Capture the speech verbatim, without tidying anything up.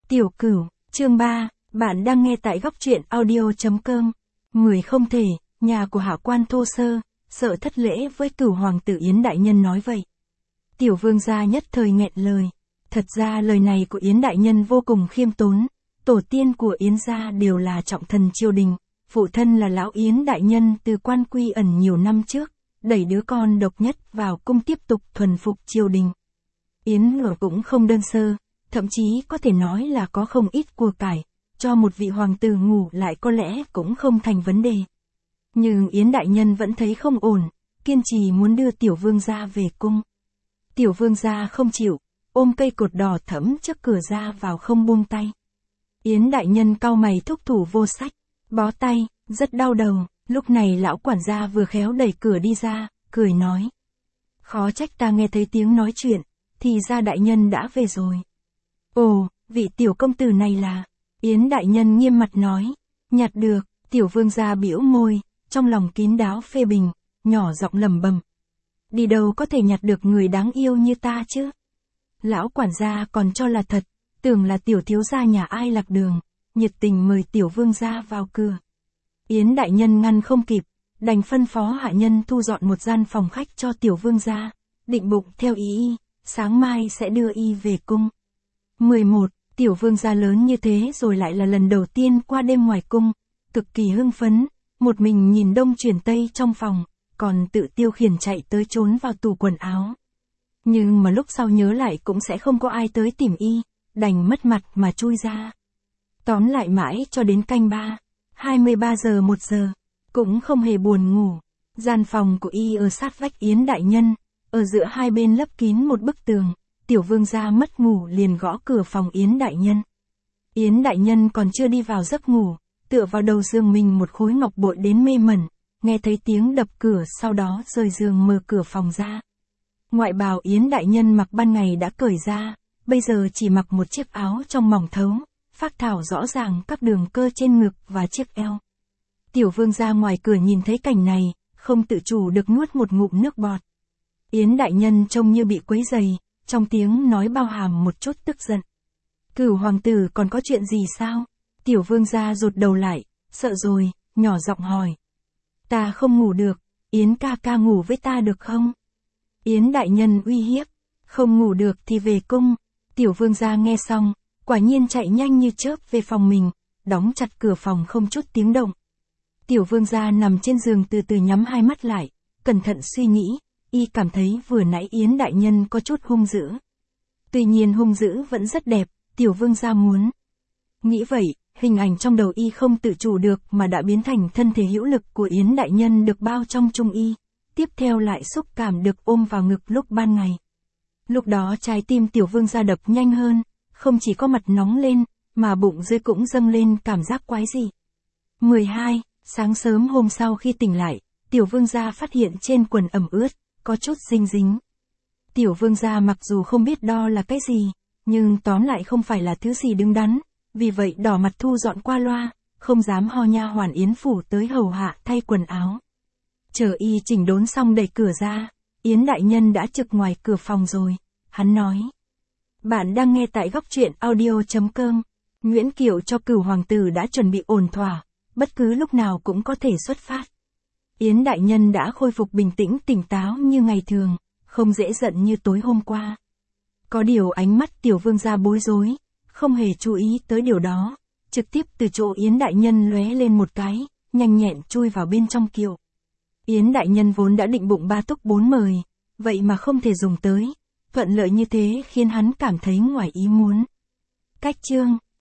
Tiểu Cửu, chương ba, bạn đang nghe tại góc truyện audio chấm com. Người không thể, nhà của Hạ quan thô sơ, sợ thất lễ với Cửu hoàng tử Yến đại nhân nói vậy. Tiểu vương gia nhất thời nghẹn lời. Thật ra lời này của Yến đại nhân vô cùng khiêm tốn. Tổ tiên của Yến gia đều là trọng thần triều đình, phụ thân là lão Yến đại nhân từ quan quy ẩn nhiều năm trước, đẩy đứa con độc nhất vào cung tiếp tục thuần phục triều đình. Yến lửa cũng không đơn sơ, thậm chí có thể nói là có không ít của cải, cho một vị hoàng tử ngủ lại có lẽ cũng không thành vấn đề. Nhưng Yến đại nhân vẫn thấy không ổn, kiên trì muốn đưa tiểu vương gia về cung. Tiểu vương gia không chịu, ôm cây cột đỏ thẫm trước cửa ra vào không buông tay. Yến đại nhân cau mày thúc thủ vô sách, bó tay, rất đau đầu. Lúc này lão quản gia vừa khéo đẩy cửa đi ra, cười nói. Khó trách ta nghe thấy tiếng nói chuyện, thì ra đại nhân đã về rồi. Ồ, vị tiểu công tử này là... Yến đại nhân nghiêm mặt nói. Nhặt được, tiểu vương gia bĩu môi, trong lòng kín đáo phê bình, nhỏ giọng lẩm bẩm. Đi đâu có thể nhặt được người đáng yêu như ta chứ? Lão quản gia còn cho là thật, tưởng là tiểu thiếu gia nhà ai lạc đường, nhiệt tình mời tiểu vương gia vào cửa. Yến đại nhân ngăn không kịp, đành phân phó hạ nhân thu dọn một gian phòng khách cho tiểu vương gia, định bụng theo ý y, sáng mai sẽ đưa y về cung. mười một. Tiểu vương gia lớn như thế rồi lại là lần đầu tiên qua đêm ngoài cung, cực kỳ hưng phấn, một mình nhìn đông chuyển tây trong phòng, còn tự tiêu khiển chạy tới trốn vào tủ quần áo. Nhưng mà lúc sau nhớ lại cũng sẽ không có ai tới tìm y, đành mất mặt mà chui ra. Tóm lại mãi cho đến canh ba. hai mươi ba giờ một giờ, cũng không hề buồn ngủ. Gian phòng của y ở sát vách Yến đại nhân, ở giữa hai bên lấp kín một bức tường, tiểu vương gia mất ngủ liền gõ cửa phòng Yến đại nhân. Yến đại nhân còn chưa đi vào giấc ngủ, tựa vào đầu giường mình một khối ngọc bội đến mê mẩn, nghe thấy tiếng đập cửa sau đó rời giường mở cửa phòng ra. Ngoại bào Yến đại nhân mặc ban ngày đã cởi ra, bây giờ chỉ mặc một chiếc áo trong mỏng thấu. Phác thảo rõ ràng các đường cơ trên ngực và chiếc eo. Tiểu vương gia ngoài cửa nhìn thấy cảnh này, không tự chủ được nuốt một ngụm nước bọt. Yến đại nhân trông như bị quấy rầy, trong tiếng nói bao hàm một chút tức giận. Cửu hoàng tử còn có chuyện gì sao? Tiểu vương gia rụt đầu lại, sợ rồi, nhỏ giọng hỏi. Ta không ngủ được, Yến ca ca ngủ với ta được không? Yến đại nhân uy hiếp, không ngủ được thì về cung. Tiểu vương gia nghe xong, quả nhiên chạy nhanh như chớp về phòng mình, đóng chặt cửa phòng không chút tiếng động. Tiểu vương gia nằm trên giường từ từ nhắm hai mắt lại, cẩn thận suy nghĩ, y cảm thấy vừa nãy Yến đại nhân có chút hung dữ. Tuy nhiên hung dữ vẫn rất đẹp, tiểu vương gia muốn. Nghĩ vậy, hình ảnh trong đầu y không tự chủ được mà đã biến thành thân thể hữu lực của Yến đại nhân được bao trong trung y, tiếp theo lại xúc cảm được ôm vào ngực lúc ban ngày. Lúc đó trái tim tiểu vương gia đập nhanh hơn. Không chỉ có mặt nóng lên, mà bụng dưới cũng dâng lên cảm giác quái dị. mười hai. Sáng sớm hôm sau khi tỉnh lại, tiểu vương gia phát hiện trên quần ẩm ướt, có chút dinh dính. Tiểu vương gia mặc dù không biết đo là cái gì, nhưng tóm lại không phải là thứ gì đứng đắn, vì vậy đỏ mặt thu dọn qua loa, không dám ho nha hoàn Yến phủ tới hầu hạ thay quần áo. Chờ y chỉnh đốn xong đẩy cửa ra, Yến đại nhân đã trực ngoài cửa phòng rồi, hắn nói. Bạn đang nghe tại góc truyện audio chấm com. Nguyễn Kiệu cho Cửu hoàng tử đã chuẩn bị ổn thỏa, bất cứ lúc nào cũng có thể xuất phát. Yến đại nhân đã khôi phục bình tĩnh tỉnh táo như ngày thường, không dễ giận như tối hôm qua. Có điều ánh mắt tiểu vương gia bối rối, không hề chú ý tới điều đó, trực tiếp từ chỗ Yến đại nhân lóe lên một cái, nhanh nhẹn chui vào bên trong kiệu. Yến đại nhân vốn đã định bụng ba túc bốn mời, vậy mà không thể dùng tới. Thuận lợi như thế khiến hắn cảm thấy ngoài ý muốn. Cách chương